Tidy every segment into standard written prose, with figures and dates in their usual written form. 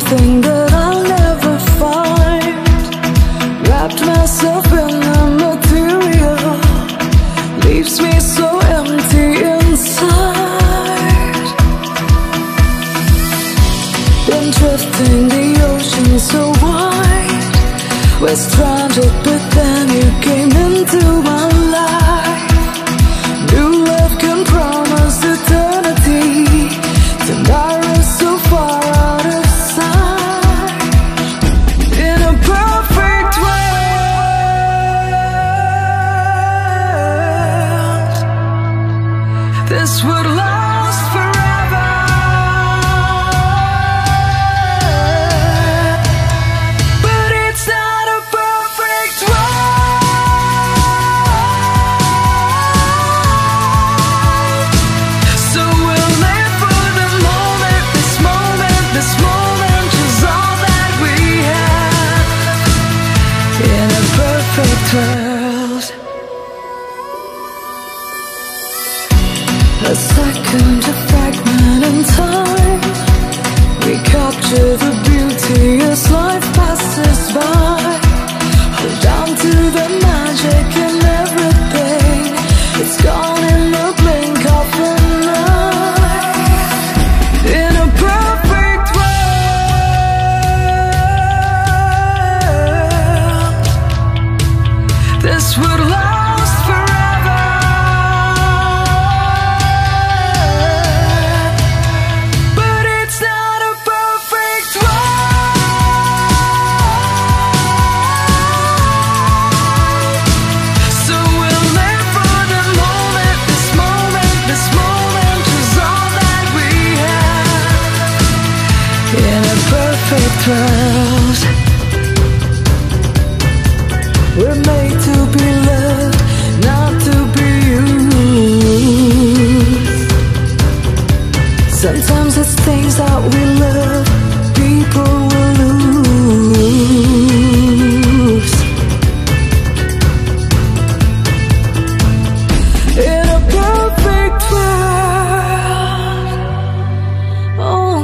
something that I'll never find. Wrapped myself in the material, leaves me so empty inside. Been drifting the ocean so wide, we're stranded, but then you came into my life. New love can promise eternity, tonight we're so far out of sight. In a perfect world, this would last forever. But it's not a perfect world. So we'll live for the moment, this moment, this moment is all that we have. In a perfect world, a second, a fragment in time, we capture the beauty as life passes by. Hold on to the magic in everything, it's gone in the blink of an eye. In a perfect world, this would last forever. But it's not a perfect world. So we'll live for the moment, this moment, this moment is all that we have. In a perfect world, we're made to be loved, not to be used. Sometimes it's things that we love, people will lose. In a perfect world, oh,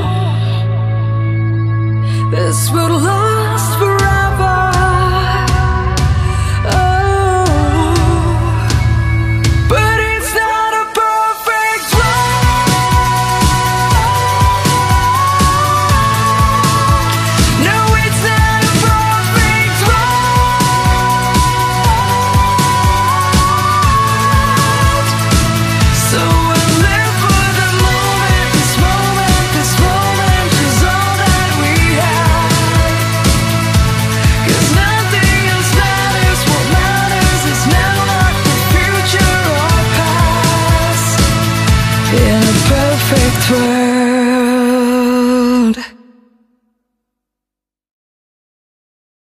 this will last forever. Oh, but it's not a perfect world. No, it's not a perfect world. So we'll live for the moment, this moment, this moment is all that we have. 'Cause nothing else matters, what matters is now, not the future or past. In a perfect world.